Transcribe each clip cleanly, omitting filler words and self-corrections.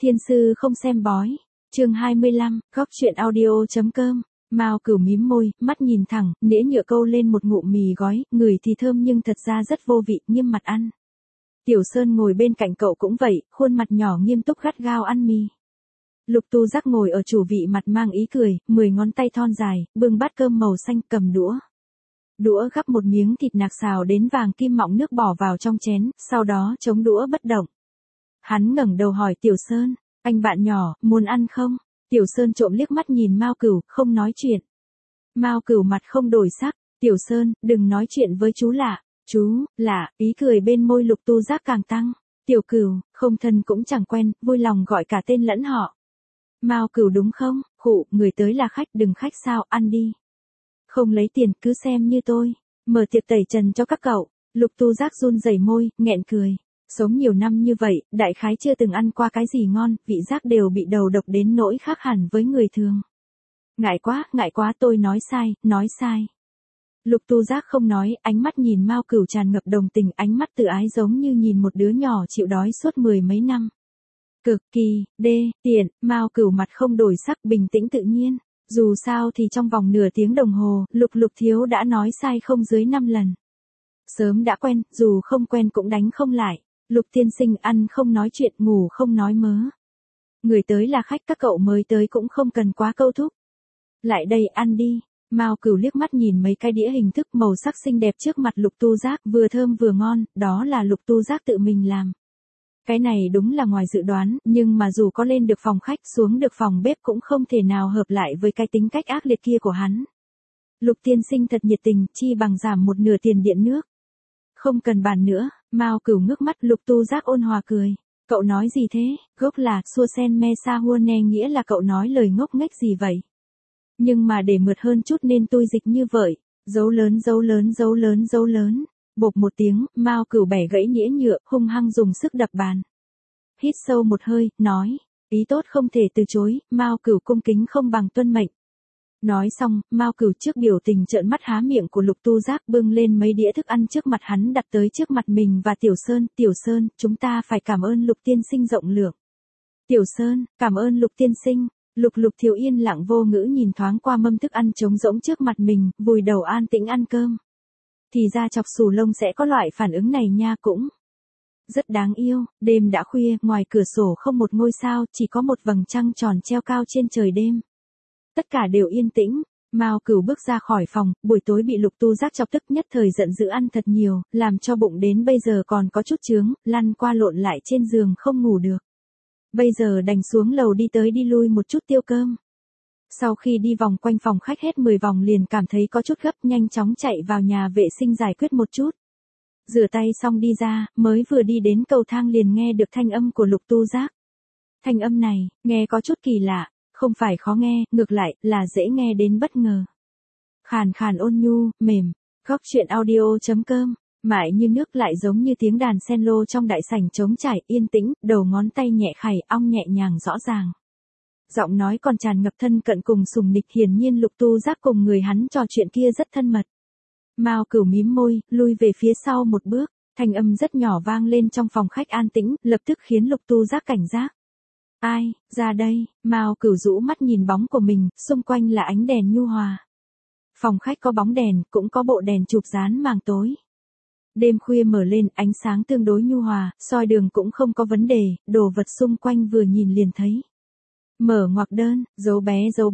Thiên sư không xem bói. Chương 25, góc truyện audio.com. Mao Cửu mím môi, mắt nhìn thẳng, nĩa nhựa câu lên một ngụm mì gói, người thì thơm nhưng thật ra rất vô vị, nghiêm mặt ăn. Tiểu Sơn ngồi bên cạnh cậu cũng vậy, khuôn mặt nhỏ nghiêm túc gắt gao ăn mì. Lục Tu Giác ngồi ở chủ vị mặt mang ý cười, 10 ngón tay thon dài, bưng bát cơm màu xanh cầm đũa. Đũa gắp một miếng thịt nạc xào đến vàng kim mọng nước bỏ vào trong chén, sau đó chống đũa bất động. Hắn ngẩng đầu hỏi Tiểu Sơn, anh bạn nhỏ, muốn ăn không? Tiểu Sơn trộm liếc mắt nhìn Mao Cửu, không nói chuyện. Mao Cửu mặt không đổi sắc, Tiểu Sơn, đừng nói chuyện với chú lạ. Chú, lạ, ý cười bên môi Lục Tu Giác càng tăng. Tiểu Cửu, không thân cũng chẳng quen, vui lòng gọi cả tên lẫn họ. Mao Cửu đúng không? Khụ, người tới là khách, đừng khách sao, ăn đi. Không lấy tiền, cứ xem như tôi. Mở tiệc tẩy trần cho các cậu. Lục Tu Giác run rẩy môi, nghẹn cười. Sống nhiều năm như vậy, đại khái chưa từng ăn qua cái gì ngon, vị giác đều bị đầu độc đến nỗi khác hẳn với người thường. Ngại quá tôi nói sai. Lục Tu Giác không nói, ánh mắt nhìn Mao Cửu tràn ngập đồng tình, ánh mắt tự ái giống như nhìn một đứa nhỏ chịu đói suốt 10 mấy năm. Cực kỳ, tiện, Mao Cửu mặt không đổi sắc, bình tĩnh tự nhiên. Dù sao thì trong vòng nửa tiếng đồng hồ, Lục thiếu đã nói sai không dưới 5 lần. Sớm đã quen, dù không quen cũng đánh không lại. Lục tiên sinh ăn không nói chuyện, ngủ không nói mớ. Người tới là khách, các cậu mới tới cũng không cần quá câu thúc. Lại đây ăn đi. Mao Cửu liếc mắt nhìn mấy cái đĩa hình thức màu sắc xinh đẹp trước mặt Lục Tu Giác, vừa thơm vừa ngon, đó là Lục Tu Giác tự mình làm. Cái này đúng là ngoài dự đoán, nhưng mà dù có lên được phòng khách xuống được phòng bếp cũng không thể nào hợp lại với cái tính cách ác liệt kia của hắn. Lục tiên sinh thật nhiệt tình, chi bằng giảm một nửa tiền điện nước. Không cần bàn nữa, Mao Cửu ngước mắt, Lục Tu Giác ôn hòa cười. Cậu nói gì thế? Gốc là Xua Sen Me Sa Hua Ne, nghĩa là cậu nói lời ngốc nghếch gì vậy? Nhưng mà để mượt hơn chút nên tôi dịch như vậy. Dấu lớn. Bộp một tiếng, Mao Cửu bẻ gãy nĩa nhựa, hung hăng dùng sức đập bàn. Hít sâu một hơi, nói. Ý tốt không thể từ chối, Mao Cửu cung kính không bằng tuân mệnh. Nói xong, Mao Cửu trước biểu tình trợn mắt há miệng của Lục Tu Giác bưng lên mấy đĩa thức ăn trước mặt hắn đặt tới trước mặt mình và Tiểu Sơn, chúng ta phải cảm ơn Lục tiên sinh rộng lượng. Tiểu Sơn, cảm ơn Lục tiên sinh. Lục thiếu yên lặng vô ngữ nhìn thoáng qua mâm thức ăn trống rỗng trước mặt mình, vùi đầu an tĩnh ăn cơm. Thì ra chọc xù lông sẽ có loại phản ứng này nha, cũng rất đáng yêu. Đêm đã khuya, ngoài cửa sổ không một ngôi sao, chỉ có một vầng trăng tròn treo cao trên trời đêm. Tất cả đều yên tĩnh. Mao Cửu bước ra khỏi phòng, buổi tối bị Lục Tu Giác chọc tức, nhất thời giận dữ ăn thật nhiều, làm cho bụng đến bây giờ còn có chút chướng, lăn qua lộn lại trên giường không ngủ được. Bây giờ đành xuống lầu đi tới đi lui một chút tiêu cơm. Sau khi đi vòng quanh phòng khách hết 10 vòng liền cảm thấy có chút gấp, nhanh chóng chạy vào nhà vệ sinh giải quyết một chút. Rửa tay xong đi ra, mới vừa đi đến cầu thang liền nghe được thanh âm của Lục Tu Giác. Thanh âm này, nghe có chút kỳ lạ, không phải khó nghe, ngược lại, là dễ nghe đến bất ngờ. Khàn ôn nhu, mềm, góc truyện audio.com, mại như nước lại giống như tiếng đàn cello trong đại sảnh trống trải, yên tĩnh, đầu ngón tay nhẹ khày, ong nhẹ nhàng rõ ràng. Giọng nói còn tràn ngập thân cận cùng sùng nịch, hiển nhiên Lục Tu Giác cùng người hắn trò chuyện kia rất thân mật. Mao Cửu mím môi, lui về phía sau một bước, thanh âm rất nhỏ vang lên trong phòng khách an tĩnh, lập tức khiến Lục Tu Giác cảnh giác. Ai, ra đây? Mao Cửu rũ mắt nhìn bóng của mình, xung quanh là ánh đèn nhu hòa. Phòng khách có bóng đèn, cũng có bộ đèn chụp dán màng tối. Đêm khuya mở lên, ánh sáng tương đối nhu hòa, soi đường cũng không có vấn đề, đồ vật xung quanh vừa nhìn liền thấy. Mở ngoặc đơn, dấu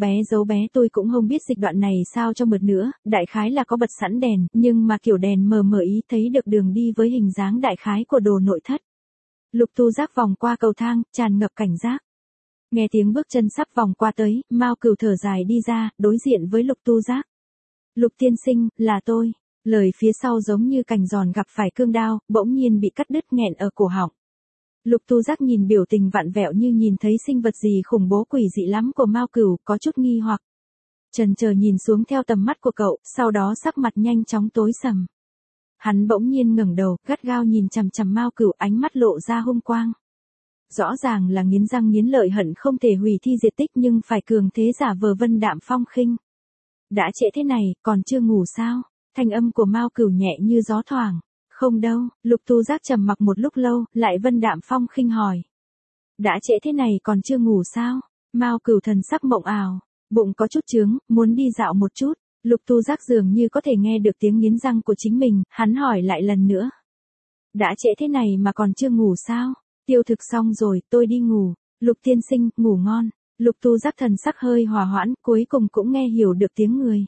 bé, tôi cũng không biết dịch đoạn này sao cho mượt nữa, đại khái là có bật sẵn đèn, nhưng mà kiểu đèn mờ ý thấy được đường đi với hình dáng đại khái của đồ nội thất. Lục Tu Giác vòng qua cầu thang, tràn ngập cảnh giác. Nghe tiếng bước chân sắp vòng qua tới, Mao Cửu thở dài đi ra, đối diện với Lục Tu Giác. Lục tiên sinh, là tôi. Lời phía sau giống như cành giòn gặp phải cương đao, bỗng nhiên bị cắt đứt nghẹn ở cổ họng. Lục Tu Giác nhìn biểu tình vặn vẹo như nhìn thấy sinh vật gì khủng bố quỷ dị lắm của Mao Cửu, có chút nghi hoặc. Chần chờ nhìn xuống theo tầm mắt của cậu, sau đó sắc mặt nhanh chóng tối sầm. Hắn bỗng nhiên ngẩng đầu, gắt gao nhìn chằm chằm Mao Cửu, ánh mắt lộ ra hung quang. Rõ ràng là nghiến răng nghiến lợi hận không thể hủy thi diệt tích nhưng phải cường thế giả vờ vân đạm phong khinh. Đã trễ thế này, còn chưa ngủ sao? Thanh âm của Mao Cửu nhẹ như gió thoảng. Không đâu, Lục Tu Giác trầm mặc một lúc lâu, lại vân đạm phong khinh hỏi. Đã trễ thế này còn chưa ngủ sao? Mao Cửu thần sắc mộng ảo, bụng có chút chướng, muốn đi dạo một chút. Lục Tu Giác dường như có thể nghe được tiếng nghiến răng của chính mình, hắn hỏi lại lần nữa. Đã trễ thế này mà còn chưa ngủ sao? Tiêu thực xong rồi, tôi đi ngủ. Lục tiên sinh, ngủ ngon. Lục Tu Giác thần sắc hơi hòa hoãn, cuối cùng cũng nghe hiểu được tiếng người.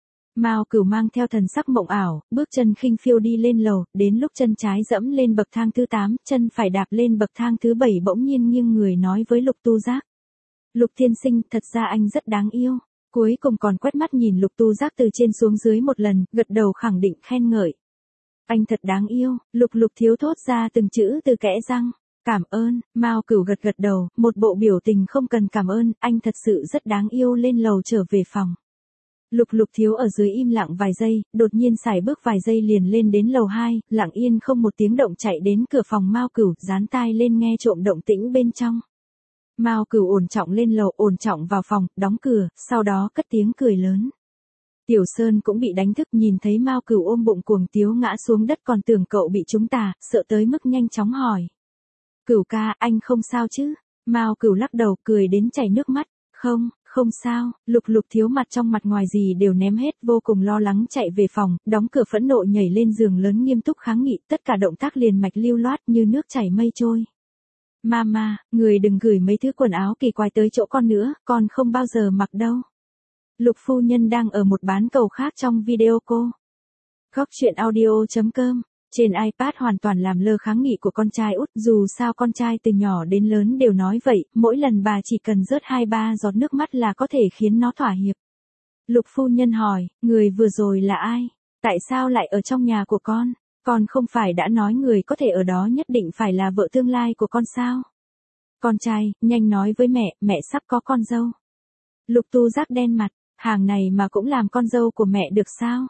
Mao Cửu mang theo thần sắc mộng ảo, bước chân khinh phiêu đi lên lầu, đến lúc chân trái dẫm lên bậc thang thứ 8, chân phải đạp lên bậc thang thứ 7 bỗng nhiên nghiêng người nói với Lục Tu Giác. Lục tiên sinh, thật ra anh rất đáng yêu. Cuối cùng còn quét mắt nhìn Lục Tu Giác từ trên xuống dưới một lần, gật đầu khẳng định khen ngợi. Anh thật đáng yêu, Lục thiếu thốt ra từng chữ từ kẽ răng. Cảm ơn, Mao Cửu gật gật đầu, một bộ biểu tình không cần cảm ơn, anh thật sự rất đáng yêu lên lầu trở về phòng. Lục thiếu ở dưới im lặng vài giây, đột nhiên xài bước vài giây liền lên đến lầu 2, lặng yên không một tiếng động chạy đến cửa phòng Mao Cửu, dán tai lên nghe trộm động tĩnh bên trong. Mao Cửu ổn trọng lên lầu, ổn trọng vào phòng, đóng cửa, sau đó cất tiếng cười lớn. Tiểu Sơn cũng bị đánh thức nhìn thấy Mao Cửu ôm bụng cuồng tiếu ngã xuống đất còn tưởng cậu bị trúng tà, sợ tới mức nhanh chóng hỏi. Cửu ca, anh không sao chứ? Mao Cửu lắc đầu cười đến chảy nước mắt. Không sao, Lục thiếu mặt trong mặt ngoài gì đều ném hết, vô cùng lo lắng chạy về phòng, đóng cửa phẫn nộ nhảy lên giường lớn nghiêm túc kháng nghị, tất cả động tác liền mạch lưu loát như nước chảy mây trôi. Mama, người đừng gửi mấy thứ quần áo kỳ quái tới chỗ con nữa, con không bao giờ mặc đâu. Lục phu nhân đang ở một bán cầu khác trong video cô. Góc truyện audio.com. Trên iPad hoàn toàn làm lơ kháng nghị của con trai út, dù sao con trai từ nhỏ đến lớn đều nói vậy, mỗi lần bà chỉ cần rớt 2-3 giọt nước mắt là có thể khiến nó thỏa hiệp. Lục phu nhân hỏi, người vừa rồi là ai? Tại sao lại ở trong nhà của con? Con không phải đã nói người có thể ở đó nhất định phải là vợ tương lai của con sao? Con trai, nhanh nói với mẹ sắp có con dâu. Lục Tu Giác đen mặt, hàng này mà cũng làm con dâu của mẹ được sao?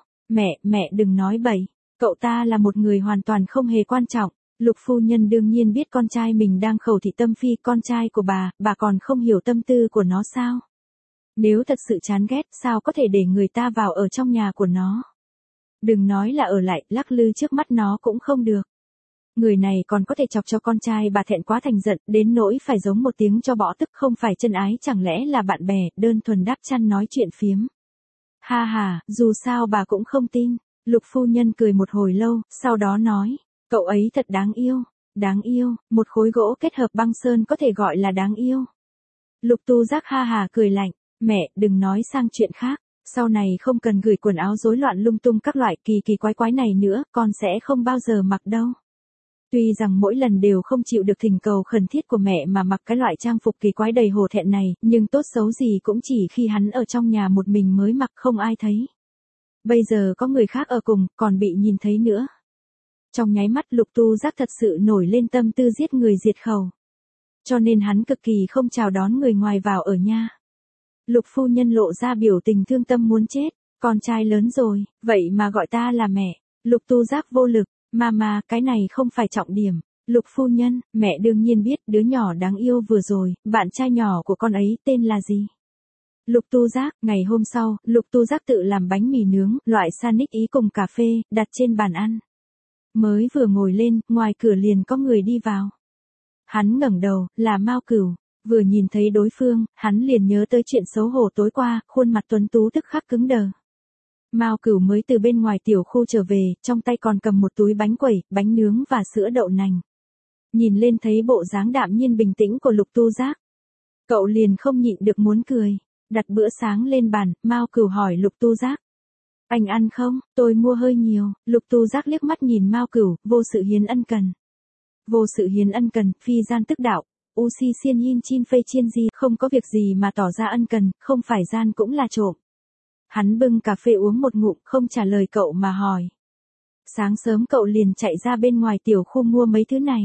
Mẹ đừng nói bậy. Cậu ta là một người hoàn toàn không hề quan trọng. Lục phu nhân đương nhiên biết con trai mình đang khẩu thị tâm phi, con trai của bà còn không hiểu tâm tư của nó sao? Nếu thật sự chán ghét, sao có thể để người ta vào ở trong nhà của nó? Đừng nói là ở lại, lắc lư trước mắt nó cũng không được. Người này còn có thể chọc cho con trai bà thẹn quá thành giận, đến nỗi phải giống một tiếng cho bỏ tức, không phải chân ái chẳng lẽ là bạn bè, đơn thuần đáp chăn nói chuyện phiếm. Ha, dù sao bà cũng không tin. Lục phu nhân cười một hồi lâu, sau đó nói, cậu ấy thật đáng yêu, một khối gỗ kết hợp băng sơn có thể gọi là đáng yêu. Lục Tu Giác ha cười lạnh, mẹ đừng nói sang chuyện khác, sau này không cần gửi quần áo rối loạn lung tung các loại kỳ quái này nữa, con sẽ không bao giờ mặc đâu. Tuy rằng mỗi lần đều không chịu được thỉnh cầu khẩn thiết của mẹ mà mặc cái loại trang phục kỳ quái đầy hổ thẹn này, nhưng tốt xấu gì cũng chỉ khi hắn ở trong nhà một mình mới mặc, không ai thấy. Bây giờ có người khác ở cùng, còn bị nhìn thấy nữa. Trong nháy mắt Lục Tu Giác thật sự nổi lên tâm tư giết người diệt khẩu. Cho nên hắn cực kỳ không chào đón người ngoài vào ở nha. Lục phu nhân lộ ra biểu tình thương tâm muốn chết, con trai lớn rồi, vậy mà gọi ta là mẹ. Lục Tu Giác vô lực, mama, cái này không phải trọng điểm. Lục phu nhân, mẹ đương nhiên biết đứa nhỏ đáng yêu vừa rồi, bạn trai nhỏ của con ấy tên là gì? Lục Tu Giác, ngày hôm sau, Lục Tu Giác tự làm bánh mì nướng, loại sandwich ý cùng cà phê, đặt trên bàn ăn. Mới vừa ngồi lên, ngoài cửa liền có người đi vào. Hắn ngẩng đầu, là Mao Cửu, vừa nhìn thấy đối phương, hắn liền nhớ tới chuyện xấu hổ tối qua, khuôn mặt tuấn tú tức khắc cứng đờ. Mao Cửu mới từ bên ngoài tiểu khu trở về, trong tay còn cầm một túi bánh quẩy, bánh nướng và sữa đậu nành. Nhìn lên thấy bộ dáng đạm nhiên bình tĩnh của Lục Tu Giác. Cậu liền không nhịn được muốn cười. Đặt bữa sáng lên bàn, Mao Cửu hỏi Lục Tu Giác. Anh ăn không? Tôi mua hơi nhiều. Lục Tu Giác liếc mắt nhìn Mao Cửu, vô sự hiến ân cần. Vô sự hiến ân cần, phi gian tức đạo. U si xiên yin chin phây chiên di, không có việc gì mà tỏ ra ân cần, không phải gian cũng là trộm. Hắn bưng cà phê uống một ngụm, không trả lời cậu mà hỏi. Sáng sớm cậu liền chạy ra bên ngoài tiểu khu mua mấy thứ này.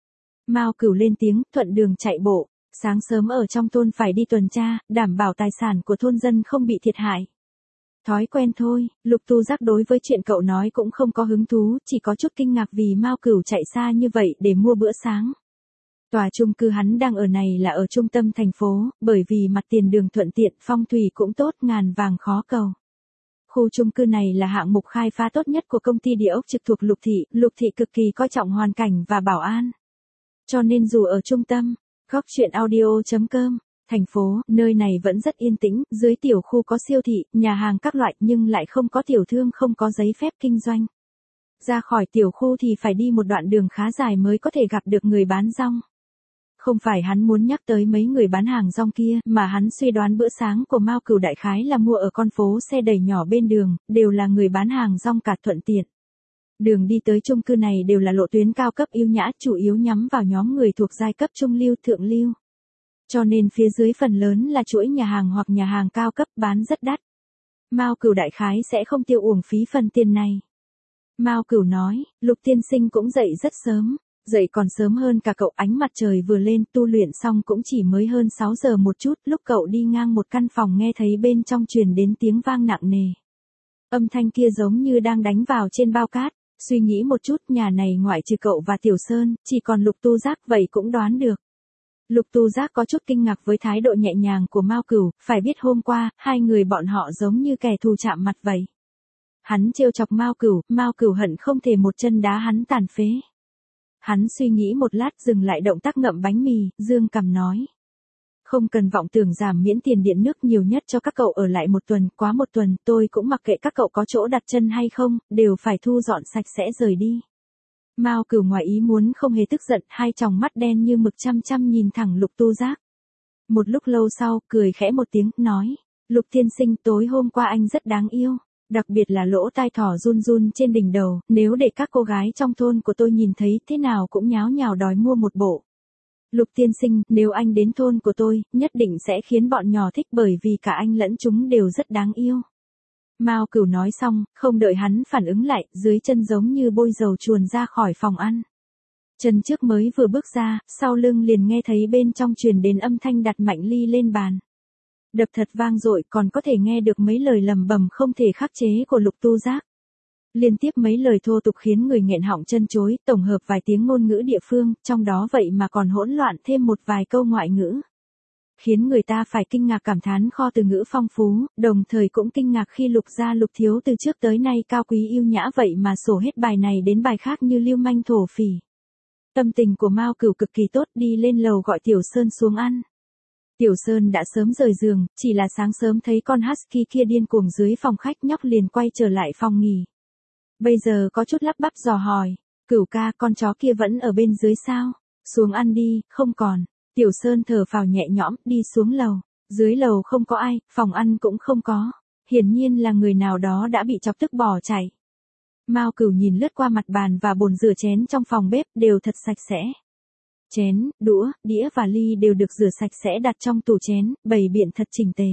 Mao Cửu lên tiếng, thuận đường chạy bộ. Sáng sớm ở trong thôn phải đi tuần tra, đảm bảo tài sản của thôn dân không bị thiệt hại. Thói quen thôi, Lục Tu Giác đối với chuyện cậu nói cũng không có hứng thú, chỉ có chút kinh ngạc vì Mao Cửu chạy xa như vậy để mua bữa sáng. Tòa chung cư hắn đang ở này là ở trung tâm thành phố, bởi vì mặt tiền đường thuận tiện, phong thủy cũng tốt, ngàn vàng khó cầu. Khu chung cư này là hạng mục khai phá tốt nhất của công ty địa ốc trực thuộc Lục thị cực kỳ coi trọng hoàn cảnh và bảo an. Cho nên dù ở trung tâm, Góc truyện audio.com. Thành phố, nơi này vẫn rất yên tĩnh, dưới tiểu khu có siêu thị, nhà hàng các loại nhưng lại không có tiểu thương, không có giấy phép kinh doanh. Ra khỏi tiểu khu thì phải đi một đoạn đường khá dài mới có thể gặp được người bán rong. Không phải hắn muốn nhắc tới mấy người bán hàng rong kia, mà hắn suy đoán bữa sáng của Mao Cửu đại khái là mua ở con phố xe đẩy nhỏ bên đường, đều là người bán hàng rong cả thuận tiện. Đường đi tới chung cư này đều là lộ tuyến cao cấp yêu nhã, chủ yếu nhắm vào nhóm người thuộc giai cấp trung lưu, thượng lưu. Cho nên phía dưới phần lớn là chuỗi nhà hàng hoặc nhà hàng cao cấp bán rất đắt. Mao Cửu đại khái sẽ không tiêu uổng phí phần tiền này. Mao Cửu nói, Lục tiên sinh cũng dậy rất sớm, dậy còn sớm hơn cả cậu, ánh mặt trời vừa lên, tu luyện xong cũng chỉ mới hơn 6 giờ một chút, lúc cậu đi ngang một căn phòng nghe thấy bên trong truyền đến tiếng vang nặng nề. Âm thanh kia giống như đang đánh vào trên bao cát, suy nghĩ một chút, nhà này ngoại trừ cậu và Tiểu Sơn, chỉ còn Lục Tu Giác, vậy cũng đoán được. Lục Tu Giác có chút kinh ngạc với thái độ nhẹ nhàng của Mao Cửu, phải biết hôm qua, hai người bọn họ giống như kẻ thù chạm mặt vậy. Hắn trêu chọc Mao Cửu hận không thể một chân đá hắn tàn phế. Hắn suy nghĩ một lát dừng lại động tác ngậm bánh mì, dương cằm nói. Không cần vọng tưởng giảm miễn tiền điện nước, nhiều nhất cho các cậu ở lại một tuần, quá một tuần tôi cũng mặc kệ các cậu có chỗ đặt chân hay không, đều phải thu dọn sạch sẽ rời đi. Mao Cửu ngoài ý muốn không hề tức giận, hai tròng mắt đen như mực chăm chăm nhìn thẳng Lục Tu Giác. Một lúc lâu sau, cười khẽ một tiếng, nói, Lục tiên sinh, tối hôm qua anh rất đáng yêu, đặc biệt là lỗ tai thỏ run run trên đỉnh đầu, nếu để các cô gái trong thôn của tôi nhìn thấy thế nào cũng nháo nhào đòi mua một bộ. Lục tiên sinh, nếu anh đến thôn của tôi, nhất định sẽ khiến bọn nhỏ thích, bởi vì cả anh lẫn chúng đều rất đáng yêu. Mao Cửu nói xong, không đợi hắn phản ứng lại, dưới chân giống như bôi dầu chuồn ra khỏi phòng ăn. Chân trước mới vừa bước ra, sau lưng liền nghe thấy bên trong truyền đến âm thanh đặt mạnh ly lên bàn. Đập thật vang dội, còn có thể nghe được mấy lời lầm bầm không thể khắc chế của Lục Tu Giác. Liên tiếp mấy lời thô tục khiến người nghẹn họng chân chối, tổng hợp vài tiếng ngôn ngữ địa phương, trong đó vậy mà còn hỗn loạn thêm một vài câu ngoại ngữ. Khiến người ta phải kinh ngạc cảm thán kho từ ngữ phong phú, đồng thời cũng kinh ngạc khi Lục gia Lục thiếu từ trước tới nay cao quý yêu nhã vậy mà sổ hết bài này đến bài khác như lưu manh thổ phỉ. Tâm tình của Mao Cửu cực kỳ tốt, đi lên lầu gọi Tiểu Sơn xuống ăn. Tiểu Sơn đã sớm rời giường, chỉ là sáng sớm thấy con husky kia điên cuồng dưới phòng khách, nhóc liền quay trở lại phòng nghỉ. Bây giờ có chút lắp bắp dò hỏi, Cửu ca, con chó kia vẫn ở bên dưới sao? Xuống ăn đi, không còn. Tiểu Sơn thở phào nhẹ nhõm, đi xuống lầu. Dưới lầu không có ai, phòng ăn cũng không có. Hiển nhiên là người nào đó đã bị chọc tức bỏ chạy. Mao Cửu nhìn lướt qua mặt bàn và bồn rửa chén trong phòng bếp, đều thật sạch sẽ. Chén, đũa, đĩa và ly đều được rửa sạch sẽ đặt trong tủ chén, bày biện thật chỉnh tề.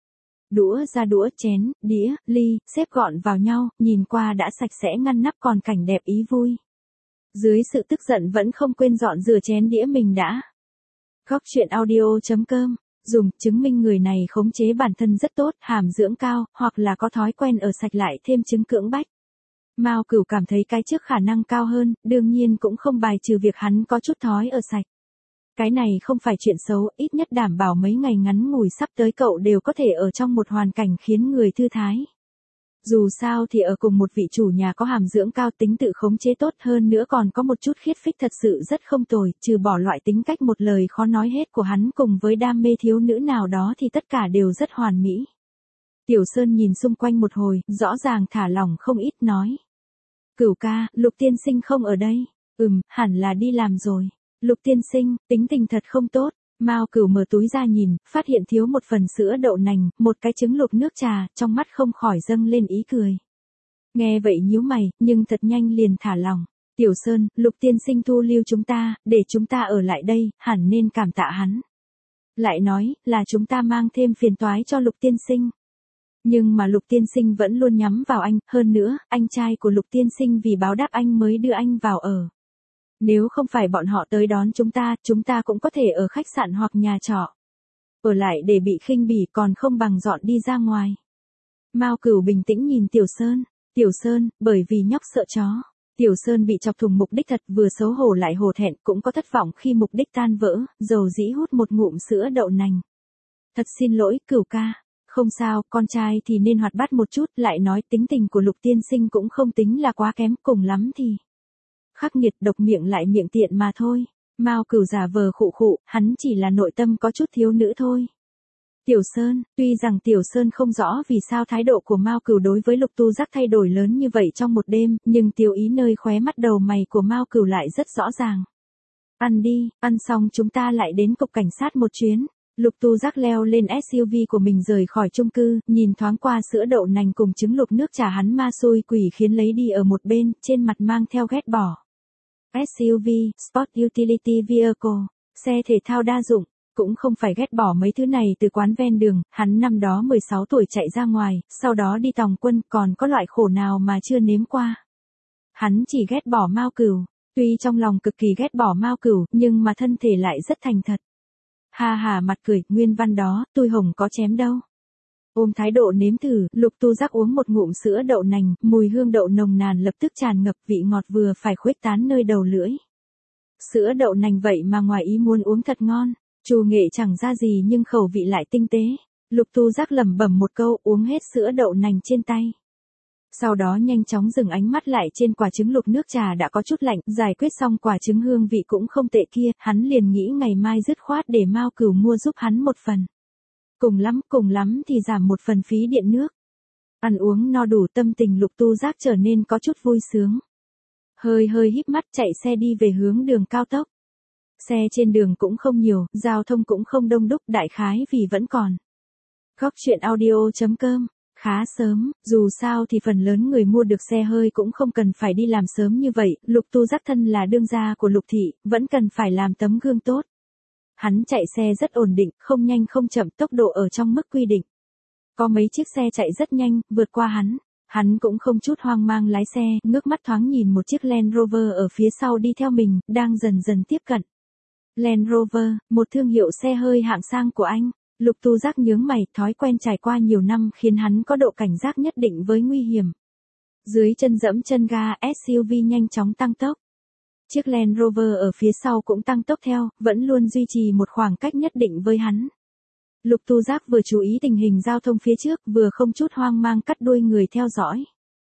Đũa ra đũa, chén, đĩa, ly, xếp gọn vào nhau, nhìn qua đã sạch sẽ ngăn nắp, còn cảnh đẹp ý vui. Dưới sự tức giận vẫn không quên dọn rửa chén đĩa mình đã. Góc truyện audio.com, dùng, chứng minh người này khống chế bản thân rất tốt, hàm dưỡng cao, hoặc là có thói quen ở sạch lại thêm chứng cưỡng bách. Mao Cửu cảm thấy cái trước khả năng cao hơn, đương nhiên cũng không bài trừ việc hắn có chút thói ở sạch. Cái này không phải chuyện xấu, ít nhất đảm bảo mấy ngày ngắn ngủi sắp tới cậu đều có thể ở trong một hoàn cảnh khiến người thư thái. Dù sao thì ở cùng một vị chủ nhà có hàm dưỡng cao, tính tự khống chế tốt, hơn nữa còn có một chút khiết phích, thật sự rất không tồi, trừ bỏ loại tính cách một lời khó nói hết của hắn cùng với đam mê thiếu nữ nào đó thì tất cả đều rất hoàn mỹ. Tiểu Sơn nhìn xung quanh một hồi, rõ ràng thả lỏng không ít, nói. Cửu ca, Lục tiên sinh không ở đây. Hẳn là đi làm rồi. Lục tiên sinh, tính tình thật không tốt. Mao Cửu mở túi ra nhìn, phát hiện thiếu một phần sữa đậu nành, một cái trứng luộc nước trà, trong mắt không khỏi dâng lên ý cười. Nghe vậy nhíu mày, nhưng thật nhanh liền thả lỏng. Tiểu Sơn, Lục tiên sinh thu lưu chúng ta, để chúng ta ở lại đây, hẳn nên cảm tạ hắn. Lại nói, là chúng ta mang thêm phiền toái cho Lục tiên sinh. Nhưng mà Lục tiên sinh vẫn luôn nhắm vào anh, hơn nữa, anh trai của Lục tiên sinh vì báo đáp anh mới đưa anh vào ở. Nếu không phải bọn họ tới đón chúng ta cũng có thể ở khách sạn hoặc nhà trọ. Ở lại để bị khinh bỉ còn không bằng dọn đi ra ngoài. Mao Cửu bình tĩnh nhìn Tiểu Sơn. Tiểu Sơn, bởi vì nhóc sợ chó. Tiểu Sơn bị chọc thủng mục đích thật, vừa xấu hổ lại hổ thẹn, cũng có thất vọng khi mục đích tan vỡ, dầu dĩ hút một ngụm sữa đậu nành. Thật xin lỗi, Cửu ca. Không sao, con trai thì nên hoạt bát một chút, lại nói tính tình của Lục tiên sinh cũng không tính là quá kém, cùng lắm thì khắc nghiệt, độc miệng lại miệng tiện mà thôi. Mao Cửu giả vờ khụ khụ, hắn chỉ là nội tâm có chút thiếu nữ thôi. Tiểu Sơn, tuy rằng Tiểu Sơn không rõ vì sao thái độ của Mao Cửu đối với Lục Tu Giác thay đổi lớn như vậy trong một đêm, nhưng tiêu ý nơi khóe mắt đầu mày của Mao Cửu lại rất rõ ràng. Ăn đi, ăn xong chúng ta lại đến cục cảnh sát một chuyến. Lục Tu Giác leo lên SUV của mình rời khỏi chung cư, nhìn thoáng qua sữa đậu nành cùng trứng luộc nước trà hắn ma xui quỷ khiến lấy đi ở một bên, trên mặt mang theo ghét bỏ. SUV, Sport Utility Vehicle, xe thể thao đa dụng, cũng không phải ghét bỏ mấy thứ này từ quán ven đường, hắn năm đó 16 tuổi chạy ra ngoài, sau đó đi tòng quân, còn có loại khổ nào mà chưa nếm qua. Hắn chỉ ghét bỏ Mao Cửu, tuy trong lòng cực kỳ ghét bỏ Mao Cửu, nhưng mà thân thể lại rất thành thật. Ha ha mặt cười, nguyên văn đó, tôi hồng có chém đâu. Ôm thái độ nếm thử, Lục Tu Giác uống một ngụm sữa đậu nành, mùi hương đậu nồng nàn lập tức tràn ngập, vị ngọt vừa phải khuếch tán nơi đầu lưỡi. Sữa đậu nành vậy mà ngoài ý muốn uống thật ngon, trù nghệ chẳng ra gì nhưng khẩu vị lại tinh tế. Lục Tu Giác lẩm bẩm một câu, uống hết sữa đậu nành trên tay. Sau đó nhanh chóng dừng ánh mắt lại trên quả trứng luộc nước trà đã có chút lạnh, giải quyết xong quả trứng hương vị cũng không tệ kia, hắn liền nghĩ ngày mai dứt khoát để Mao Cửu mua giúp hắn một phần. Cùng lắm thì giảm một phần phí điện nước. Ăn uống no đủ tâm tình Lục Tu Giác trở nên có chút vui sướng. Hơi híp mắt chạy xe đi về hướng đường cao tốc. Xe trên đường cũng không nhiều, giao thông cũng không đông đúc, đại khái vì vẫn còn. Góc truyện audio.com. Khá sớm, dù sao thì phần lớn người mua được xe hơi cũng không cần phải đi làm sớm như vậy, Lục Tu Giác thân là đương gia của Lục thị, vẫn cần phải làm tấm gương tốt. Hắn chạy xe rất ổn định, không nhanh không chậm, tốc độ ở trong mức quy định. Có mấy chiếc xe chạy rất nhanh, vượt qua hắn cũng không chút hoang mang lái xe, ngước mắt thoáng nhìn một chiếc Land Rover ở phía sau đi theo mình, đang dần dần tiếp cận. Land Rover, một thương hiệu xe hơi hạng sang của Anh. Lục Tu Giác nhướng mày, thói quen trải qua nhiều năm khiến hắn có độ cảnh giác nhất định với nguy hiểm. Dưới chân dẫm chân ga, SUV nhanh chóng tăng tốc. Chiếc Land Rover ở phía sau cũng tăng tốc theo, vẫn luôn duy trì một khoảng cách nhất định với hắn. Lục Tu Giác vừa chú ý tình hình giao thông phía trước, vừa không chút hoang mang cắt đuôi người theo dõi.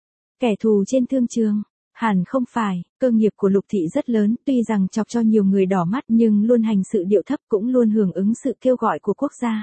Kẻ thù trên thương trường. Hẳn không phải, cơ nghiệp của Lục thị rất lớn, tuy rằng chọc cho nhiều người đỏ mắt nhưng luôn hành sự điệu thấp cũng luôn hưởng ứng sự kêu gọi của quốc gia.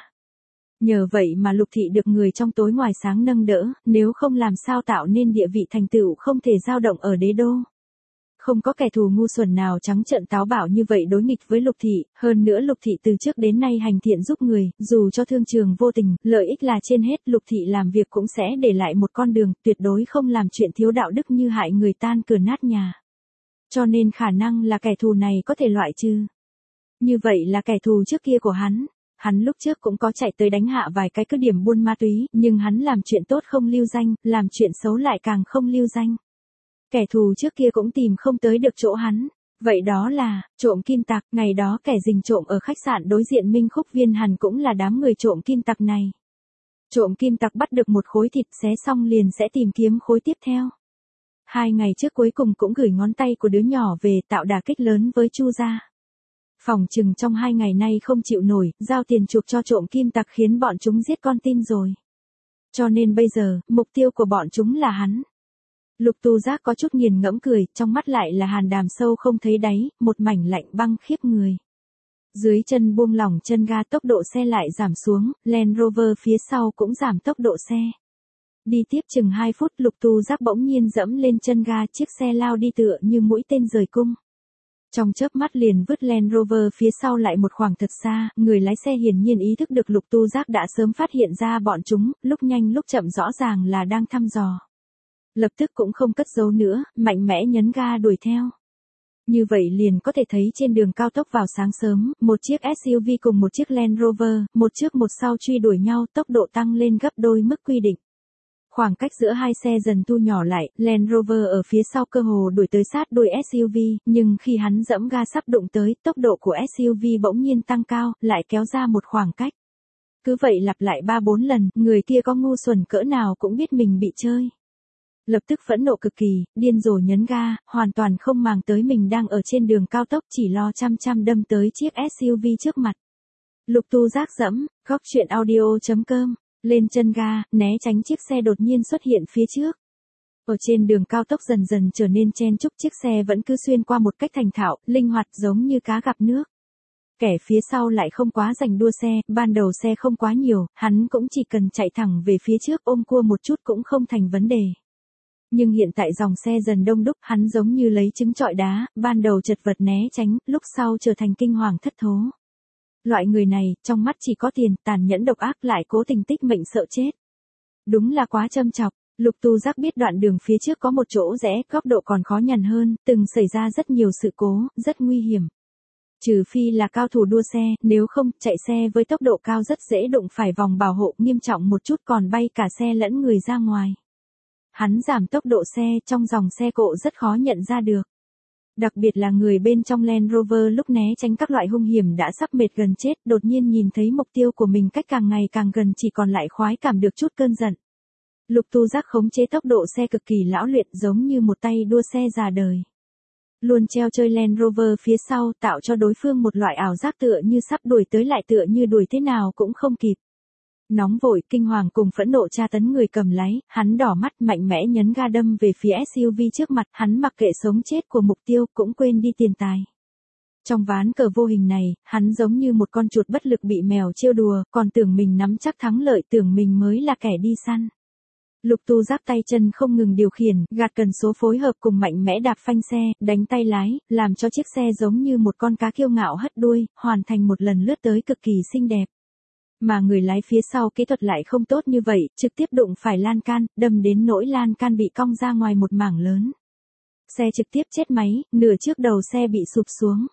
Nhờ vậy mà Lục thị được người trong tối ngoài sáng nâng đỡ, nếu không làm sao tạo nên địa vị thành tựu không thể dao động ở đế đô. Không có kẻ thù ngu xuẩn nào trắng trợn táo bạo như vậy đối nghịch với Lục thị, hơn nữa Lục thị từ trước đến nay hành thiện giúp người, dù cho thương trường vô tình, lợi ích là trên hết, Lục thị làm việc cũng sẽ để lại một con đường, tuyệt đối không làm chuyện thiếu đạo đức như hại người tan cửa nát nhà. Cho nên khả năng là kẻ thù này có thể loại trừ. Như vậy là kẻ thù trước kia của hắn lúc trước cũng có chạy tới đánh hạ vài cái cứ điểm buôn ma túy, nhưng hắn làm chuyện tốt không lưu danh, làm chuyện xấu lại càng không lưu danh. Kẻ thù trước kia cũng tìm không tới được chỗ hắn. Vậy đó là, trộm kim tặc, ngày đó kẻ rình trộm ở khách sạn đối diện Minh Khúc Viên hẳn cũng là đám người trộm kim tặc này. Trộm kim tặc bắt được một khối thịt xé xong liền sẽ tìm kiếm khối tiếp theo. 2 ngày trước cuối cùng cũng gửi ngón tay của đứa nhỏ về tạo đả kích lớn với Chu gia. Phòng chừng trong 2 ngày nay không chịu nổi, giao tiền chuộc cho trộm kim tặc khiến bọn chúng giết con tin rồi. Cho nên bây giờ, mục tiêu của bọn chúng là hắn. Lục Tu Giác có chút nghiền ngẫm cười, trong mắt lại là hàn đàm sâu không thấy đáy, một mảnh lạnh băng khiếp người. Dưới chân buông lỏng chân ga, tốc độ xe lại giảm xuống, Land Rover phía sau cũng giảm tốc độ xe. Đi tiếp chừng 2 phút, Lục Tu Giác bỗng nhiên dẫm lên chân ga, chiếc xe lao đi tựa như mũi tên rời cung. Trong chớp mắt liền vứt Land Rover phía sau lại một khoảng thật xa, người lái xe hiển nhiên ý thức được Lục Tu Giác đã sớm phát hiện ra bọn chúng, lúc nhanh lúc chậm rõ ràng là đang thăm dò. Lập tức cũng không cất giấu nữa, mạnh mẽ nhấn ga đuổi theo. Như vậy liền có thể thấy trên đường cao tốc vào sáng sớm, một chiếc SUV cùng một chiếc Land Rover, một trước một sau truy đuổi nhau, tốc độ tăng lên gấp đôi mức quy định. Khoảng cách giữa hai xe dần thu nhỏ lại, Land Rover ở phía sau cơ hồ đuổi tới sát đuôi SUV, nhưng khi hắn dẫm ga sắp đụng tới, tốc độ của SUV bỗng nhiên tăng cao, lại kéo ra một khoảng cách. Cứ vậy lặp lại 3-4 lần, người kia có ngu xuẩn cỡ nào cũng biết mình bị chơi. Lập tức phẫn nộ cực kỳ, điên rồ nhấn ga, hoàn toàn không màng tới mình đang ở trên đường cao tốc, chỉ lo chăm đâm tới chiếc SUV trước mặt. Lục Tu Giác dẫm, góc truyện audio.com, lên chân ga, né tránh chiếc xe đột nhiên xuất hiện phía trước. Ở trên đường cao tốc dần dần trở nên chen chúc, chiếc xe vẫn cứ xuyên qua một cách thành thạo, linh hoạt giống như cá gặp nước. Kẻ phía sau lại không quá giành đua xe, ban đầu xe không quá nhiều, hắn cũng chỉ cần chạy thẳng về phía trước ôm cua một chút cũng không thành vấn đề. Nhưng hiện tại dòng xe dần đông đúc, hắn giống như lấy trứng trọi đá, ban đầu chật vật né tránh, lúc sau trở thành kinh hoàng thất thố. Loại người này, trong mắt chỉ có tiền, tàn nhẫn độc ác lại cố tình tích mệnh sợ chết. Đúng là quá châm chọc. Lục Tu Giác biết đoạn đường phía trước có một chỗ rẽ, góc độ còn khó nhằn hơn, từng xảy ra rất nhiều sự cố, rất nguy hiểm. Trừ phi là cao thủ đua xe, nếu không, chạy xe với tốc độ cao rất dễ đụng phải vòng bảo hộ nghiêm trọng một chút còn bay cả xe lẫn người ra ngoài. Hắn giảm tốc độ xe, trong dòng xe cộ rất khó nhận ra được. Đặc biệt là người bên trong Land Rover lúc né tránh các loại hung hiểm đã sắp mệt gần chết, đột nhiên nhìn thấy mục tiêu của mình cách càng ngày càng gần chỉ còn lại khoái cảm được chút cơn giận. Lục Tu Giác khống chế tốc độ xe cực kỳ lão luyện giống như một tay đua xe già đời. Luôn treo chơi Land Rover phía sau tạo cho đối phương một loại ảo giác tựa như sắp đuổi tới lại tựa như đuổi thế nào cũng không kịp. Nóng vội, kinh hoàng cùng phẫn nộ tra tấn người cầm lái, hắn đỏ mắt mạnh mẽ nhấn ga đâm về phía SUV trước mặt, hắn mặc kệ sống chết của mục tiêu cũng quên đi tiền tài. Trong ván cờ vô hình này, hắn giống như một con chuột bất lực bị mèo trêu đùa, còn tưởng mình nắm chắc thắng lợi, tưởng mình mới là kẻ đi săn. Lục Tu Giác tay chân không ngừng điều khiển, gạt cần số phối hợp cùng mạnh mẽ đạp phanh xe, đánh tay lái, làm cho chiếc xe giống như một con cá kiêu ngạo hất đuôi, hoàn thành một lần lướt tới cực kỳ xinh đẹp. Mà người lái phía sau kỹ thuật lại không tốt như vậy, trực tiếp đụng phải lan can, đâm đến nỗi lan can bị cong ra ngoài một mảng lớn. Xe trực tiếp chết máy, nửa trước đầu xe bị sụp xuống.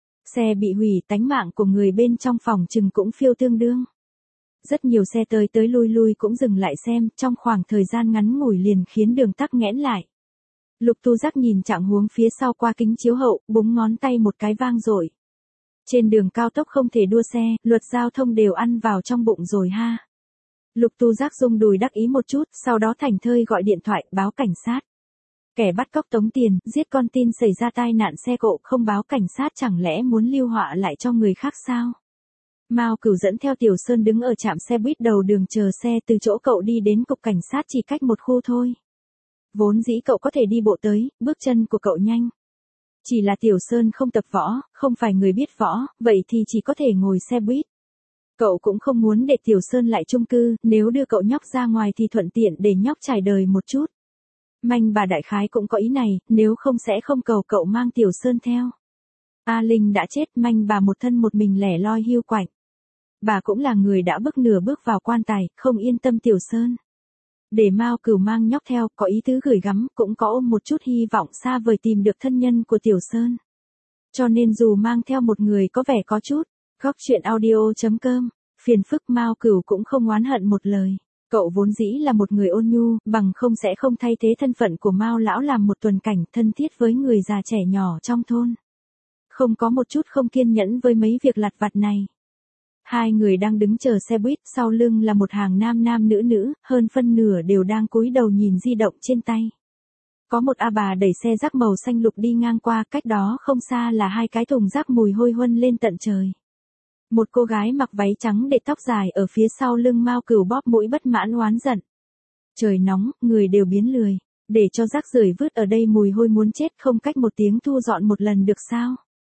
Xe bị hủy, tánh mạng của người bên trong phòng chừng cũng phiêu tương đương. Rất nhiều xe tới tới lui lui cũng dừng lại xem, trong khoảng thời gian ngắn ngủi liền khiến đường tắc nghẽn lại. Lục Tu Giác nhìn trạng huống phía sau qua kính chiếu hậu, búng ngón tay một cái vang dội. Trên đường cao tốc không thể đua xe, luật giao thông đều ăn vào trong bụng rồi ha. Lục Tu Giác rung đùi đắc ý một chút, sau đó thảnh thơi gọi điện thoại, báo cảnh sát. Kẻ bắt cóc tống tiền, giết con tin xảy ra tai nạn xe cộ không báo cảnh sát chẳng lẽ muốn lưu họa lại cho người khác sao? Mao Cửu dẫn theo Tiểu Sơn đứng ở trạm xe buýt đầu đường chờ xe từ chỗ cậu đi đến cục cảnh sát chỉ cách một khu thôi. Vốn dĩ cậu có thể đi bộ tới, bước chân của cậu nhanh. Chỉ là Tiểu Sơn không tập võ, không phải người biết võ, vậy thì chỉ có thể ngồi xe buýt. Cậu cũng không muốn để Tiểu Sơn lại chung cư, nếu đưa cậu nhóc ra ngoài thì thuận tiện để nhóc trải đời một chút. Manh bà đại khái cũng có ý này, nếu không sẽ không cầu cậu mang Tiểu Sơn theo. A Linh đã chết, manh bà một thân một mình lẻ loi hiu quạnh. Bà cũng là người đã bước nửa bước vào quan tài, không yên tâm Tiểu Sơn. Để Mao Cửu mang nhóc theo, có ý tứ gửi gắm, cũng có ôm một chút hy vọng xa vời tìm được thân nhân của Tiểu Sơn. Cho nên dù mang theo một người có vẻ có chút, góc chuyện audio.com, phiền phức Mao Cửu cũng không oán hận một lời. Cậu vốn dĩ là một người ôn nhu, bằng không sẽ không thay thế thân phận của Mao lão làm một tuần cảnh thân thiết với người già trẻ nhỏ trong thôn. Không có một chút không kiên nhẫn với mấy việc lặt vặt này. Hai người đang đứng chờ xe buýt, sau lưng là một hàng nam nam nữ nữ, hơn phân nửa đều đang cúi đầu nhìn di động trên tay. Có một A bà đẩy xe rác màu xanh lục đi ngang qua, cách đó không xa là hai cái thùng rác mùi hôi huân lên tận trời. Một cô gái mặc váy trắng để tóc dài ở phía sau lưng Mao Cửu bóp mũi bất mãn oán giận. Trời nóng, người đều biến lười, để cho rác rưởi vứt ở đây mùi hôi muốn chết, không cách một tiếng thu dọn một lần được sao?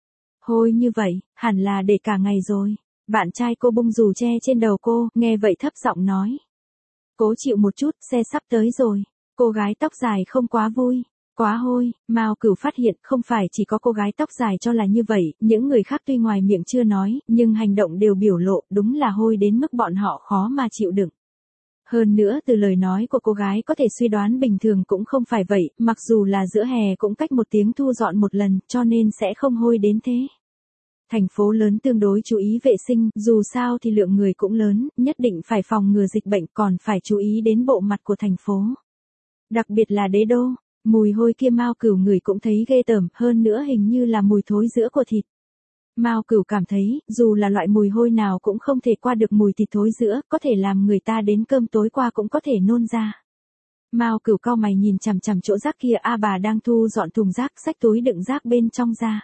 Hôi như vậy, hẳn là để cả ngày rồi. Bạn trai cô bung dù che trên đầu cô, nghe vậy thấp giọng nói. Cố chịu một chút, xe sắp tới rồi. Cô gái tóc dài không quá vui. Quá hôi, Mao Cửu phát hiện không phải chỉ có cô gái tóc dài cho là như vậy, những người khác tuy ngoài miệng chưa nói, nhưng hành động đều biểu lộ, đúng là hôi đến mức bọn họ khó mà chịu đựng. Hơn nữa từ lời nói của cô gái có thể suy đoán bình thường cũng không phải vậy, mặc dù là giữa hè cũng cách một tiếng thu dọn một lần, cho nên sẽ không hôi đến thế. Thành phố lớn tương đối chú ý vệ sinh, dù sao thì lượng người cũng lớn, nhất định phải phòng ngừa dịch bệnh, còn phải chú ý đến bộ mặt của thành phố. Đặc biệt là đế đô, mùi hôi kia Mao Cửu người cũng thấy ghê tởm, hơn nữa hình như là mùi thối giữa của thịt. Mao Cửu cảm thấy, dù là loại mùi hôi nào cũng không thể qua được mùi thịt thối giữa, có thể làm người ta đến cơm tối qua cũng có thể nôn ra. Mao Cửu cau mày nhìn chằm chằm chỗ rác kia, A bà đang thu dọn thùng rác, xách túi đựng rác bên trong ra.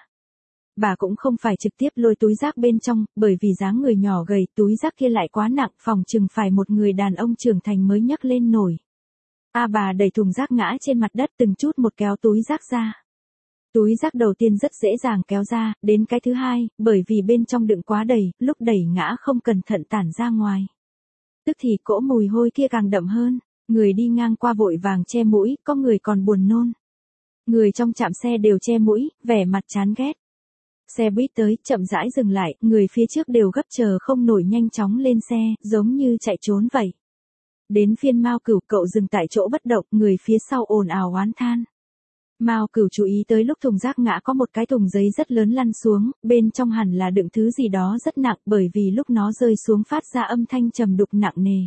Bà cũng không phải trực tiếp lôi túi rác bên trong, bởi vì dáng người nhỏ gầy, túi rác kia lại quá nặng, phòng chừng phải một người đàn ông trưởng thành mới nhấc lên nổi. A bà đẩy thùng rác ngã trên mặt đất từng chút một kéo túi rác ra. Túi rác đầu tiên rất dễ dàng kéo ra, đến cái thứ hai, bởi vì bên trong đựng quá đầy, lúc đẩy ngã không cẩn thận tản ra ngoài. Tức thì cỗ mùi hôi kia càng đậm hơn, người đi ngang qua vội vàng che mũi, có người còn buồn nôn. Người trong trạm xe đều che mũi, vẻ mặt chán ghét. Xe buýt tới, chậm rãi dừng lại, người phía trước đều gấp chờ không nổi nhanh chóng lên xe, giống như chạy trốn vậy. Đến phiên Mao Cửu, cậu dừng tại chỗ bất động, người phía sau ồn ào oán than. Mao Cửu chú ý tới lúc thùng rác ngã có một cái thùng giấy rất lớn lăn xuống, bên trong hẳn là đựng thứ gì đó rất nặng bởi vì lúc nó rơi xuống phát ra âm thanh trầm đục nặng nề.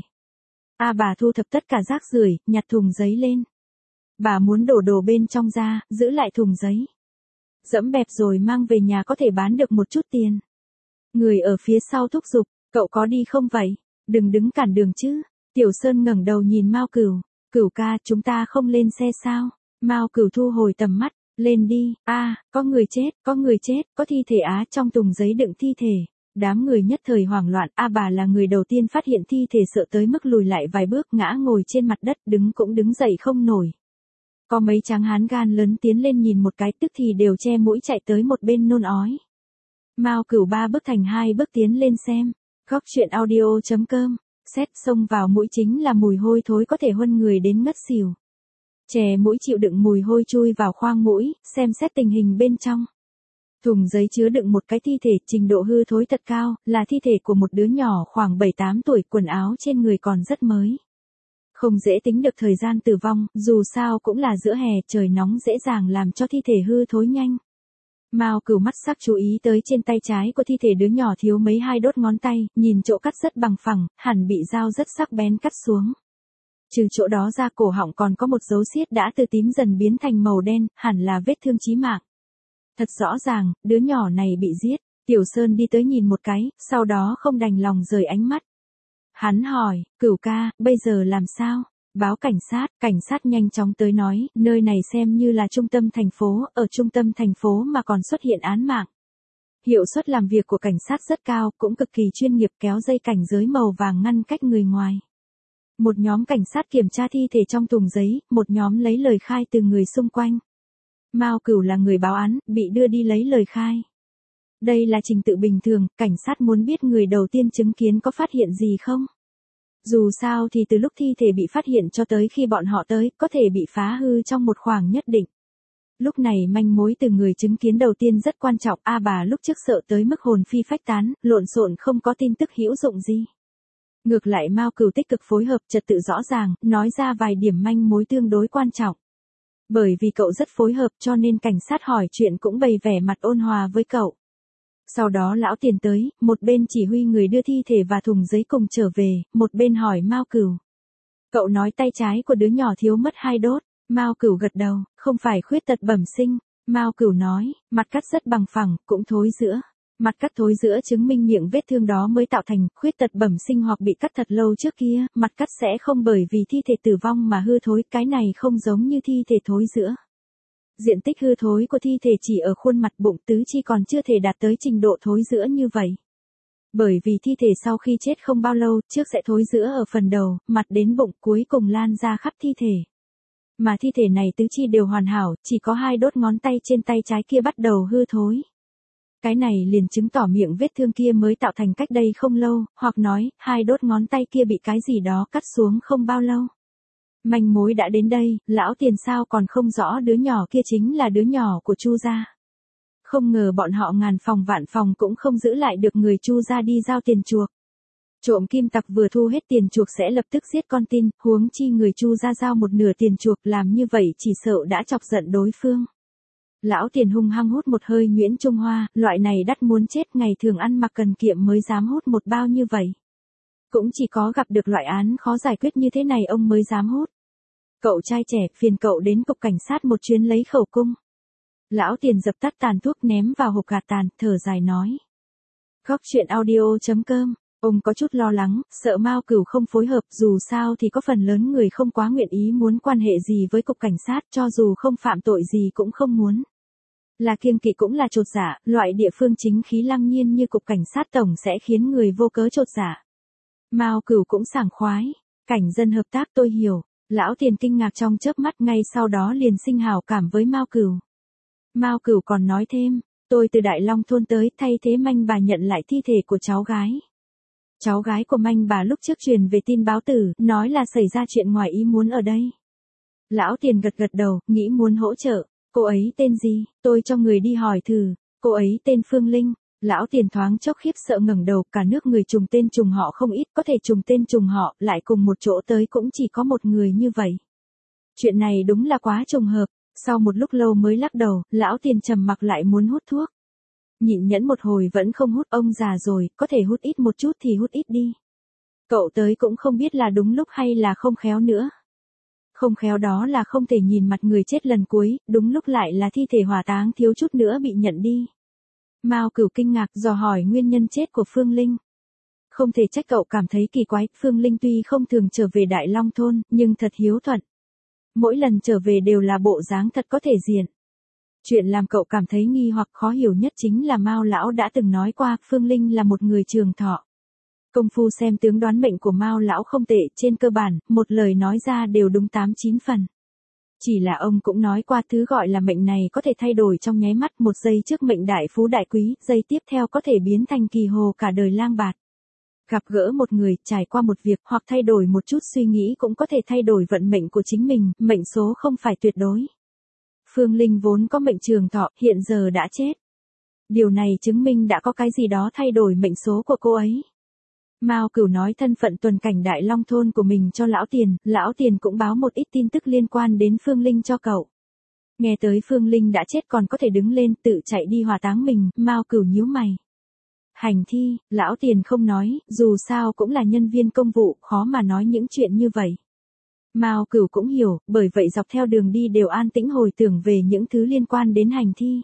A bà thu thập tất cả rác rưởi, nhặt thùng giấy lên. Bà muốn đổ đồ bên trong ra, giữ lại thùng giấy. Dẫm bẹp rồi mang về nhà có thể bán được một chút tiền. Người ở phía sau thúc giục, cậu có đi không vậy? Đừng đứng cản đường chứ. Tiểu Sơn ngẩng đầu nhìn Mao Cửu, Cửu ca, chúng ta không lên xe sao? Mao Cửu thu hồi tầm mắt, lên đi, có người chết, có thi thể á trong thùng giấy đựng thi thể. Đám người nhất thời hoảng loạn, bà là người đầu tiên phát hiện thi thể sợ tới mức lùi lại vài bước ngã ngồi trên mặt đất đứng cũng đứng dậy không nổi. Có mấy tráng hán gan lớn tiến lên nhìn một cái tức thì đều che mũi chạy tới một bên nôn ói. Mao Cửu 3 bước thành 2 bước tiến lên xem. Góc truyện audio.com. Xét xông vào mũi chính là mùi hôi thối có thể huân người đến ngất xỉu. Chè mũi chịu đựng mùi hôi chui vào khoang mũi, xem xét tình hình bên trong. Thùng giấy chứa đựng một cái thi thể, trình độ hư thối thật cao, là thi thể của một đứa nhỏ khoảng 7-8 tuổi, quần áo trên người còn rất mới. Không dễ tính được thời gian tử vong, dù sao cũng là giữa hè, trời nóng dễ dàng làm cho thi thể hư thối nhanh. Mao Cửu mắt sắc chú ý tới trên tay trái của thi thể đứa nhỏ thiếu mấy hai đốt ngón tay, nhìn chỗ cắt rất bằng phẳng, hẳn bị dao rất sắc bén cắt xuống. Trừ chỗ đó ra cổ họng còn có một dấu xiết đã từ tím dần biến thành màu đen, hẳn là vết thương chí mạng. Thật rõ ràng, đứa nhỏ này bị giết. Tiểu Sơn đi tới nhìn một cái, sau đó không đành lòng rời ánh mắt. Hắn hỏi, Cửu ca, bây giờ làm sao? Báo cảnh sát nhanh chóng tới nói, nơi này xem như là trung tâm thành phố, ở trung tâm thành phố mà còn xuất hiện án mạng. Hiệu suất làm việc của cảnh sát rất cao, cũng cực kỳ chuyên nghiệp, kéo dây cảnh giới màu vàng ngăn cách người ngoài. Một nhóm cảnh sát kiểm tra thi thể trong thùng giấy, một nhóm lấy lời khai từ người xung quanh. Mao Cửu là người báo án, bị đưa đi lấy lời khai. Đây là trình tự bình thường, cảnh sát muốn biết người đầu tiên chứng kiến có phát hiện gì không? Dù sao thì từ lúc thi thể bị phát hiện cho tới khi bọn họ tới, có thể bị phá hư trong một khoảng nhất định. Lúc này manh mối từ người chứng kiến đầu tiên rất quan trọng, bà lúc trước sợ tới mức hồn phi phách tán, lộn xộn không có tin tức hữu dụng gì. Ngược lại Mao Cửu tích cực phối hợp, trật tự rõ ràng, nói ra vài điểm manh mối tương đối quan trọng. Bởi vì cậu rất phối hợp cho nên cảnh sát hỏi chuyện cũng bày vẻ mặt ôn hòa với cậu. Sau đó lão Tiền tới, một bên chỉ huy người đưa thi thể và thùng giấy cùng trở về, một bên hỏi Mao Cửu. Cậu nói tay trái của đứa nhỏ thiếu mất 2 đốt. Mao Cửu gật đầu, không phải khuyết tật bẩm sinh. Mao Cửu nói, mặt cắt rất bằng phẳng, cũng thối rữa. Mặt cắt thối rữa chứng minh miệng vết thương đó mới tạo thành khuyết tật bẩm sinh hoặc bị cắt thật lâu trước kia, mặt cắt sẽ không bởi vì thi thể tử vong mà hư thối, cái này không giống như thi thể thối rữa. Diện tích hư thối của thi thể chỉ ở khuôn mặt bụng, tứ chi còn chưa thể đạt tới trình độ thối rữa như vậy. Bởi vì thi thể sau khi chết không bao lâu, trước sẽ thối rữa ở phần đầu, mặt đến bụng, cuối cùng lan ra khắp thi thể. Mà thi thể này tứ chi đều hoàn hảo, chỉ có 2 đốt ngón tay trên tay trái kia bắt đầu hư thối. Cái này liền chứng tỏ miệng vết thương kia mới tạo thành cách đây không lâu, hoặc nói, 2 đốt ngón tay kia bị cái gì đó cắt xuống không bao lâu. Manh mối đã đến đây, lão Tiền sao còn không rõ đứa nhỏ kia chính là đứa nhỏ của Chu gia. Không ngờ bọn họ ngàn phòng vạn phòng cũng không giữ lại được người Chu gia đi giao tiền chuộc. Trộm kim tặc vừa thu hết tiền chuộc sẽ lập tức giết con tin, huống chi người Chu gia giao một nửa tiền chuộc, làm như vậy chỉ sợ đã chọc giận đối phương. Lão Tiền hung hăng hút một hơi nhuyễn Trung Hoa, loại này đắt muốn chết, ngày thường ăn mặc cần kiệm mới dám hút một bao như vậy. Cũng chỉ có gặp được loại án khó giải quyết như thế này ông mới dám hút. Cậu trai trẻ, phiền cậu đến cục cảnh sát một chuyến lấy khẩu cung. Lão Tiền dập tắt tàn thuốc ném vào hộp gạt tàn, thở dài nói. Góc truyện audio.com. Ông có chút lo lắng, sợ Mao Cửu không phối hợp, dù sao thì có phần lớn người không quá nguyện ý muốn quan hệ gì với cục cảnh sát, cho dù không phạm tội gì cũng không muốn. Là kiêng kỵ cũng là chột dạ, loại địa phương chính khí lăng nhiên như cục cảnh sát tổng sẽ khiến người vô cớ chột dạ. Mao Cửu cũng sảng khoái, cảnh dân hợp tác tôi hiểu. Lão Tiền kinh ngạc trong chớp mắt, ngay sau đó liền sinh hảo cảm với Mao Cửu. Mao Cửu còn nói thêm, tôi từ Đại Long thôn tới thay thế Manh bà nhận lại thi thể của cháu gái. Cháu gái của Manh bà lúc trước truyền về tin báo tử, nói là xảy ra chuyện ngoài ý muốn ở đây. Lão Tiền gật gật đầu, nghĩ muốn hỗ trợ. Cô ấy tên gì? Tôi cho người đi hỏi thử. Cô ấy tên Phương Linh. Lão Tiền thoáng chốc khiếp sợ ngẩng đầu, cả nước người trùng tên trùng họ không ít, có thể trùng tên trùng họ, lại cùng một chỗ tới cũng chỉ có một người như vậy. Chuyện này đúng là quá trùng hợp. Sau một lúc lâu mới lắc đầu, Lão Tiền trầm mặc lại muốn hút thuốc. Nhịn nhẫn một hồi vẫn không hút, ông già rồi, có thể hút ít một chút thì hút ít đi. Cậu tới cũng không biết là đúng lúc hay là không khéo nữa. Không khéo đó là không thể nhìn mặt người chết lần cuối, đúng lúc lại là thi thể hỏa táng thiếu chút nữa bị nhận đi. Mao Cửu kinh ngạc dò hỏi nguyên nhân chết của Phương Linh. Không thể trách cậu cảm thấy kỳ quái, Phương Linh tuy không thường trở về Đại Long thôn, nhưng thật hiếu thuận. Mỗi lần trở về đều là bộ dáng thật có thể diện. Chuyện làm cậu cảm thấy nghi hoặc khó hiểu nhất chính là Mao lão đã từng nói qua, Phương Linh là một người trường thọ. Công phu xem tướng đoán mệnh của Mao lão không tệ, trên cơ bản, một lời nói ra đều đúng 8-9 phần. Chỉ là ông cũng nói qua thứ gọi là mệnh này có thể thay đổi trong nháy mắt, một giây trước mệnh đại phú đại quý, giây tiếp theo có thể biến thành kỳ hồ cả đời lang bạt. Gặp gỡ một người, trải qua một việc hoặc thay đổi một chút suy nghĩ cũng có thể thay đổi vận mệnh của chính mình, mệnh số không phải tuyệt đối. Phương Linh vốn có mệnh trường thọ, hiện giờ đã chết. Điều này chứng minh đã có cái gì đó thay đổi mệnh số của cô ấy. Mao Cửu nói thân phận tuần cảnh Đại Long thôn của mình cho Lão Tiền cũng báo một ít tin tức liên quan đến Phương Linh cho cậu. Nghe tới Phương Linh đã chết còn có thể đứng lên tự chạy đi hỏa táng mình, Mao Cửu nhíu mày. Hành thi, Lão Tiền không nói, dù sao cũng là nhân viên công vụ, khó mà nói những chuyện như vậy. Mao Cửu cũng hiểu, bởi vậy dọc theo đường đi đều an tĩnh hồi tưởng về những thứ liên quan đến hành thi.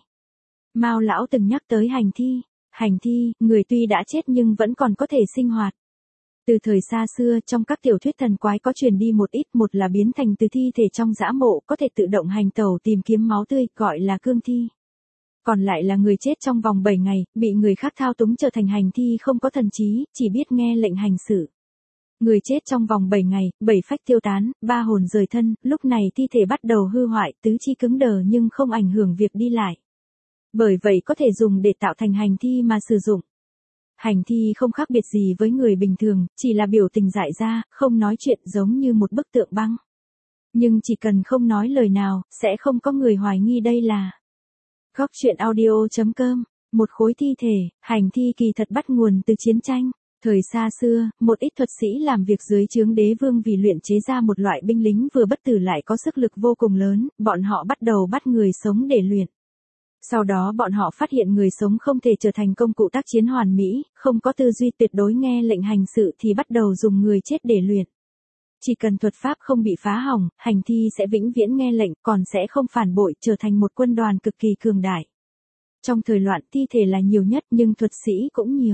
Mao lão từng nhắc tới hành thi. Hành thi, người tuy đã chết nhưng vẫn còn có thể sinh hoạt. Từ thời xa xưa trong các tiểu thuyết thần quái có truyền đi một ít, một là biến thành từ thi thể trong dã mộ có thể tự động hành tẩu tìm kiếm máu tươi, gọi là cương thi. Còn lại là người chết trong vòng 7 ngày, bị người khác thao túng trở thành hành thi không có thần trí, chỉ biết nghe lệnh hành xử. Người chết trong vòng 7 ngày, 7 phách tiêu tán, 3 hồn rời thân, lúc này thi thể bắt đầu hư hoại, tứ chi cứng đờ nhưng không ảnh hưởng việc đi lại. Bởi vậy có thể dùng để tạo thành hành thi mà sử dụng. Hành thi không khác biệt gì với người bình thường, chỉ là biểu tình dại ra, không nói chuyện giống như một bức tượng băng. Nhưng chỉ cần không nói lời nào, sẽ không có người hoài nghi đây là Góc truyện audio.com. Một khối thi thể, hành thi kỳ thật bắt nguồn từ chiến tranh. Thời xa xưa, một ít thuật sĩ làm việc dưới trướng đế vương vì luyện chế ra một loại binh lính vừa bất tử lại có sức lực vô cùng lớn, bọn họ bắt đầu bắt người sống để luyện. Sau đó bọn họ phát hiện người sống không thể trở thành công cụ tác chiến hoàn mỹ, không có tư duy tuyệt đối nghe lệnh hành sự thì bắt đầu dùng người chết để luyện. Chỉ cần thuật pháp không bị phá hỏng, hành thi sẽ vĩnh viễn nghe lệnh, còn sẽ không phản bội, trở thành một quân đoàn cực kỳ cường đại. Trong thời loạn thi thể là nhiều nhất nhưng thuật sĩ cũng nhiều.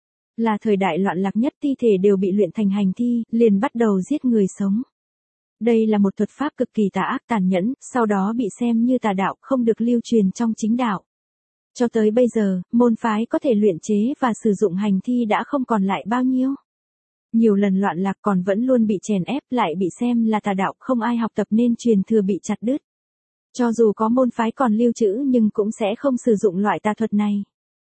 Là thời đại loạn lạc nhất thi thể đều bị luyện thành hành thi, liền bắt đầu giết người sống. Đây là một thuật pháp cực kỳ tà ác tàn nhẫn, sau đó bị xem như tà đạo, không được lưu truyền trong chính đạo. Cho tới bây giờ, môn phái có thể luyện chế và sử dụng hành thi đã không còn lại bao nhiêu. Nhiều lần loạn lạc còn vẫn luôn bị chèn ép, lại bị xem là tà đạo, không ai học tập nên truyền thừa bị chặt đứt. Cho dù có môn phái còn lưu trữ nhưng cũng sẽ không sử dụng loại tà thuật này.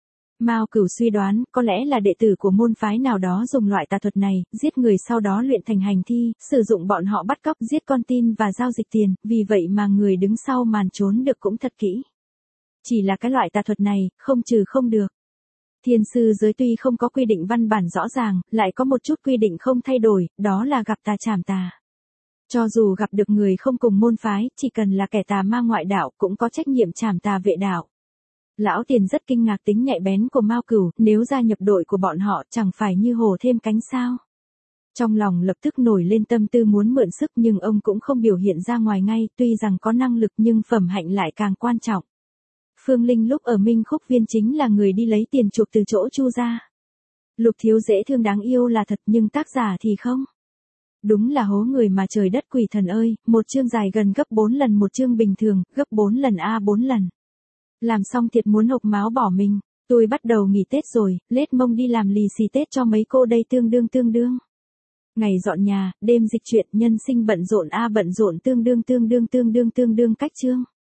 Mao Cửu suy đoán, có lẽ là đệ tử của môn phái nào đó dùng loại tà thuật này, giết người sau đó luyện thành hành thi, sử dụng bọn họ bắt cóc giết con tin và giao dịch tiền, vì vậy mà người đứng sau màn trốn được cũng thật kỹ. Chỉ là cái loại tà thuật này, không trừ không được. Thiên sư giới tuy không có quy định văn bản rõ ràng, lại có một chút quy định không thay đổi, đó là gặp tà trảm tà. Cho dù gặp được người không cùng môn phái, chỉ cần là kẻ tà ma ngoại đạo cũng có trách nhiệm trảm tà vệ đạo. Lão Tiền rất kinh ngạc tính nhạy bén của Mao Cửu, nếu gia nhập đội của bọn họ chẳng phải như hổ thêm cánh sao. Trong lòng lập tức nổi lên tâm tư muốn mượn sức nhưng ông cũng không biểu hiện ra ngoài ngay, tuy rằng có năng lực nhưng phẩm hạnh lại càng quan trọng. Phương Linh lúc ở Minh Khúc Viên chính là người đi lấy tiền chuộc từ chỗ Chu gia. Lục thiếu dễ thương đáng yêu là thật nhưng tác giả thì không. Đúng là hố người mà trời đất quỷ thần ơi, một chương dài gần gấp 4 lần một chương bình thường, gấp 4 lần a 4 lần. Làm xong thiệt muốn hộc máu bỏ mình, tôi bắt đầu nghỉ Tết rồi, lết mông đi làm lì xì Tết cho mấy cô đây tương đương. Ngày dọn nhà, đêm dịch chuyện, nhân sinh bận rộn bận rộn tương đương cách chương.